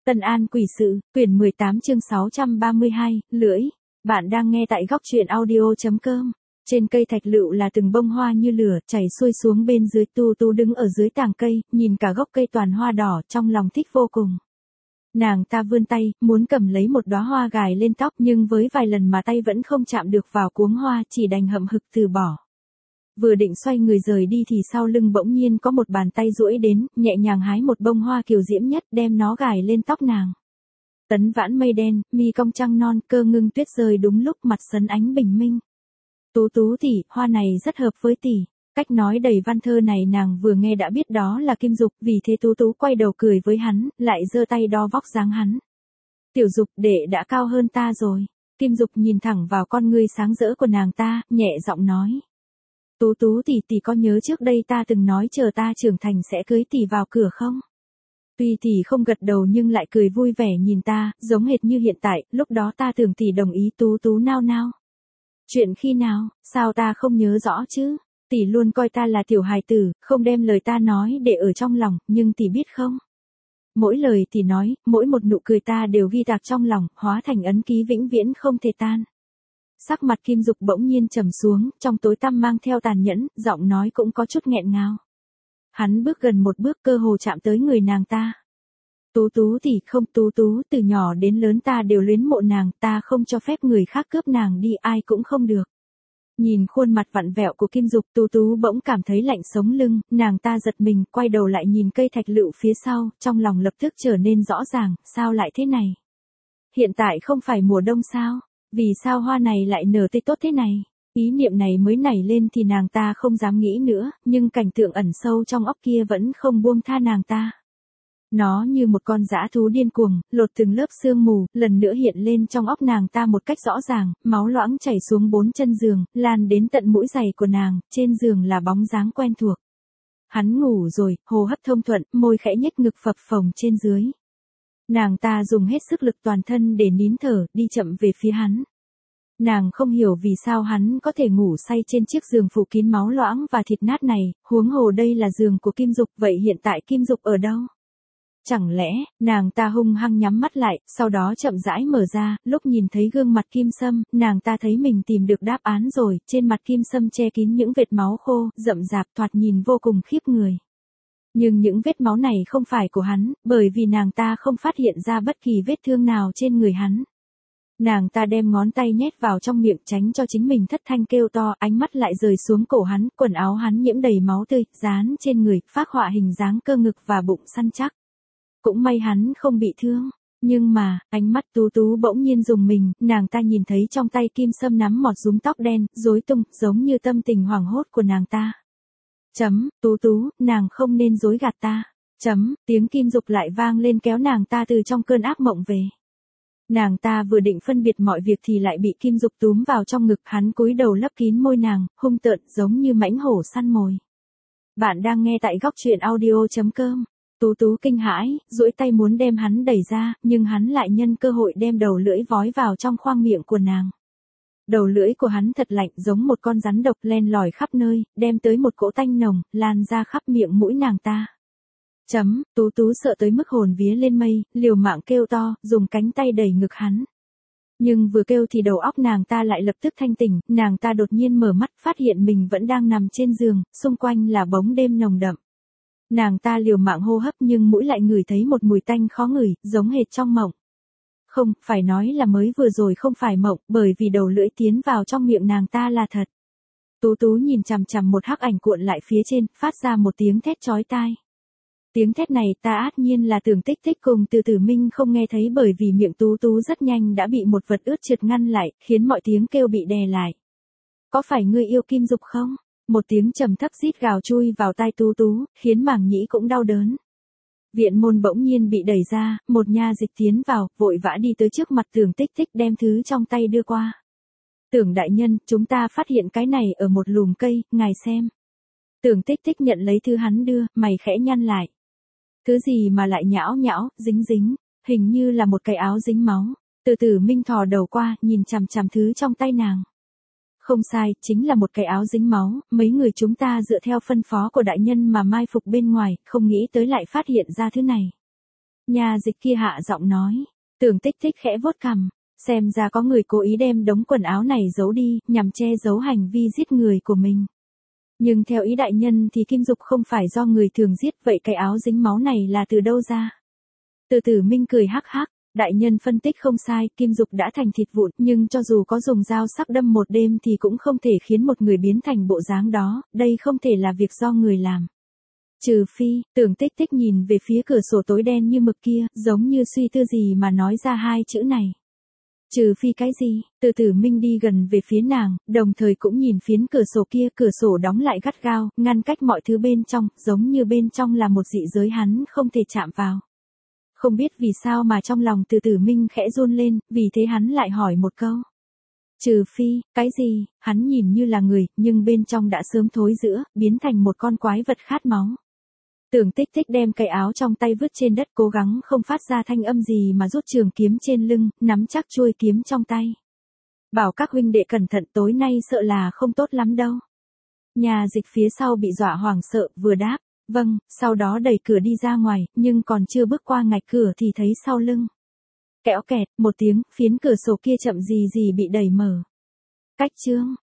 Tân An Quỷ Sự, quyển 18 chương 632, lưỡi. Bạn đang nghe tại góc truyện audio.com. Trên cây thạch lựu là từng bông hoa như lửa chảy xuôi xuống bên dưới. Tu Tú đứng ở dưới tàng cây, nhìn cả gốc cây toàn hoa đỏ, trong lòng thích vô cùng. Nàng ta vươn tay, muốn cầm lấy một đóa hoa gài lên tóc, nhưng với vài lần mà tay vẫn không chạm được vào cuống hoa, chỉ đành hậm hực từ bỏ. Vừa định xoay người rời đi thì sau lưng bỗng nhiên có một bàn tay duỗi đến, nhẹ nhàng hái một bông hoa kiều diễm nhất, đem nó gài lên tóc nàng. Tấn vãn mây đen, mi cong trăng non, cơ ngưng tuyết rơi đúng lúc, mặt sấn ánh bình minh. Tú Tú tỷ, hoa này rất hợp với tỷ. Cách nói đầy văn thơ này nàng vừa nghe đã biết đó là Kim Dục, vì thế Tú Tú quay đầu cười với hắn, lại giơ tay đo vóc dáng hắn. Tiểu Dục, đệ đã cao hơn ta rồi. Kim Dục nhìn thẳng vào con ngươi sáng rỡ của nàng ta, nhẹ giọng nói. Tú Tú tỷ có nhớ trước đây ta từng nói chờ ta trưởng thành sẽ cưới tỷ vào cửa không? Tuy tỷ không gật đầu nhưng lại cười vui vẻ nhìn ta, giống hệt như hiện tại, lúc đó ta tưởng tỷ đồng ý. Tú nao nao. Chuyện khi nào, sao ta không nhớ rõ chứ? Tỷ luôn coi ta là tiểu hài tử, không đem lời ta nói để ở trong lòng, nhưng tỷ biết không? Mỗi lời tỷ nói, mỗi một nụ cười ta đều ghi tạc trong lòng, hóa thành ấn ký vĩnh viễn không thể tan. Sắc mặt Kim Dục bỗng nhiên trầm xuống, trong tối tăm mang theo tàn nhẫn, giọng nói cũng có chút nghẹn ngào. Hắn bước gần một bước, cơ hồ chạm tới người nàng ta. Tú tỷ không, Tú từ nhỏ đến lớn ta đều luyến mộ nàng, ta không cho phép người khác cướp nàng đi, ai cũng không được. Nhìn khuôn mặt vặn vẹo của Kim Dục, Tú bỗng cảm thấy lạnh sống lưng, nàng ta giật mình, quay đầu lại nhìn cây thạch lựu phía sau, trong lòng lập tức trở nên rõ ràng, sao lại thế này? Hiện tại không phải mùa đông sao? Vì sao hoa này lại nở tươi tốt thế này? Ý niệm này mới nảy lên thì nàng ta không dám nghĩ nữa, nhưng cảnh tượng ẩn sâu trong óc kia vẫn không buông tha nàng ta. Nó như một con dã thú điên cuồng, lột từng lớp sương mù, lần nữa hiện lên trong óc nàng ta một cách rõ ràng, máu loãng chảy xuống bốn chân giường, lan đến tận mũi giày của nàng, trên giường là bóng dáng quen thuộc. Hắn ngủ rồi, hô hấp thông thuận, môi khẽ nhếch, ngực phập phồng trên dưới. Nàng ta dùng hết sức lực toàn thân để nín thở, đi chậm về phía hắn. Nàng không hiểu vì sao hắn có thể ngủ say trên chiếc giường phủ kín máu loãng và thịt nát này, huống hồ đây là giường của Kim Dục, vậy hiện tại Kim Dục ở đâu? Chẳng lẽ, nàng ta hung hăng nhắm mắt lại, sau đó chậm rãi mở ra, lúc nhìn thấy gương mặt Kim Sâm, nàng ta thấy mình tìm được đáp án rồi, trên mặt Kim Sâm che kín những vệt máu khô, rậm rạp, thoạt nhìn vô cùng khiếp người. Nhưng những vết máu này không phải của hắn, bởi vì nàng ta không phát hiện ra bất kỳ vết thương nào trên người hắn. Nàng ta đem ngón tay nhét vào trong miệng tránh cho chính mình thất thanh kêu to, ánh mắt lại rời xuống cổ hắn, quần áo hắn nhiễm đầy máu tươi, dán trên người, phác họa hình dáng cơ ngực và bụng săn chắc. Cũng may hắn không bị thương. Nhưng mà, ánh mắt Tú bỗng nhiên rùng mình, nàng ta nhìn thấy trong tay Kim Sâm nắm một rúm tóc đen, rối tung, giống như tâm tình hoảng hốt của nàng ta. Tú, nàng không nên dối gạt ta. Tiếng Kim Dục lại vang lên kéo nàng ta từ trong cơn ác mộng về. Nàng ta vừa định phân biệt mọi việc thì lại bị Kim Dục túm vào trong ngực, hắn cúi đầu lấp kín môi nàng, hung tợn giống như mãnh hổ săn mồi. Bạn đang nghe tại góc truyện audio.com. Tú kinh hãi, duỗi tay muốn đem hắn đẩy ra, nhưng hắn lại nhân cơ hội đem đầu lưỡi vói vào trong khoang miệng của nàng. Đầu lưỡi của hắn thật lạnh, giống một con rắn độc len lỏi khắp nơi, đem tới một cỗ tanh nồng, lan ra khắp miệng mũi nàng ta. Tú sợ tới mức hồn vía lên mây, liều mạng kêu to, dùng cánh tay đẩy ngực hắn. Nhưng vừa kêu thì đầu óc nàng ta lại lập tức thanh tỉnh, nàng ta đột nhiên mở mắt, phát hiện mình vẫn đang nằm trên giường, xung quanh là bóng đêm nồng đậm. Nàng ta liều mạng hô hấp nhưng mũi lại ngửi thấy một mùi tanh khó ngửi, giống hệt trong mộng. Không, phải nói là mới vừa rồi không phải mộng, bởi vì đầu lưỡi tiến vào trong miệng nàng ta là thật. Tú nhìn chằm chằm một hắc ảnh cuộn lại phía trên, phát ra một tiếng thét chói tai. Tiếng thét này ta át nhiên là Tưởng Tích Tích cùng Từ Tử Minh không nghe thấy, bởi vì miệng Tú rất nhanh đã bị một vật ướt trượt ngăn lại, khiến mọi tiếng kêu bị đè lại. Có phải ngươi yêu Kim Dục không? Một tiếng trầm thấp rít gào chui vào tai Tú, khiến màng nhĩ cũng đau đớn. Viện môn bỗng nhiên bị đẩy ra, một nha dịch tiến vào, vội vã đi tới trước mặt Tưởng Tích Tích đem thứ trong tay đưa qua. Tưởng đại nhân, chúng ta phát hiện cái này ở một lùm cây, ngài xem. Tưởng Tích Tích nhận lấy thứ hắn đưa, mày khẽ nhăn lại. Thứ gì mà lại nhão, dính, hình như là một cái áo dính máu. Từ Tử Minh thò đầu qua, nhìn chằm chằm thứ trong tay nàng. Không sai, chính là một cái áo dính máu, mấy người chúng ta dựa theo phân phó của đại nhân mà mai phục bên ngoài, không nghĩ tới lại phát hiện ra thứ này. Nhà dịch kia hạ giọng nói. Tưởng Tích Tích khẽ vuốt cằm. Xem ra có người cố ý đem đống quần áo này giấu đi, nhằm che giấu hành vi giết người của mình. Nhưng theo ý đại nhân thì Kim Dục không phải do người thường giết, vậy cái áo dính máu này là từ đâu ra? Từ Tử Minh cười hắc hắc. Đại nhân phân tích không sai, Kim Dục đã thành thịt vụn, nhưng cho dù có dùng dao sắc đâm một đêm thì cũng không thể khiến một người biến thành bộ dáng đó, đây không thể là việc do người làm. Trừ phi, Tưởng Tích Tích nhìn về phía cửa sổ tối đen như mực kia, giống như suy tư gì mà nói ra hai chữ này. Trừ phi cái gì? Từ Tử Minh đi gần về phía nàng, đồng thời cũng nhìn phiến cửa sổ kia, cửa sổ đóng lại gắt gao, ngăn cách mọi thứ bên trong, giống như bên trong là một dị giới hắn không thể chạm vào. Không biết vì sao mà trong lòng Từ Tử Minh khẽ run lên, vì thế hắn lại hỏi một câu. Trừ phi, cái gì? Hắn nhìn như là người, nhưng bên trong đã sớm thối rữa, biến thành một con quái vật khát máu. Tưởng Tích Tích đem cái áo trong tay vứt trên đất, cố gắng không phát ra thanh âm gì mà rút trường kiếm trên lưng, nắm chắc chuôi kiếm trong tay. Bảo các huynh đệ cẩn thận, tối nay sợ là không tốt lắm đâu. Nhà dịch phía sau bị dọa hoảng sợ, vừa đáp, vâng, sau đó đẩy cửa đi ra ngoài, nhưng còn chưa bước qua ngạch cửa thì thấy sau lưng. Kẽo kẹt, một tiếng, phiến cửa sổ kia chậm gì gì bị đẩy mở. Cách chương.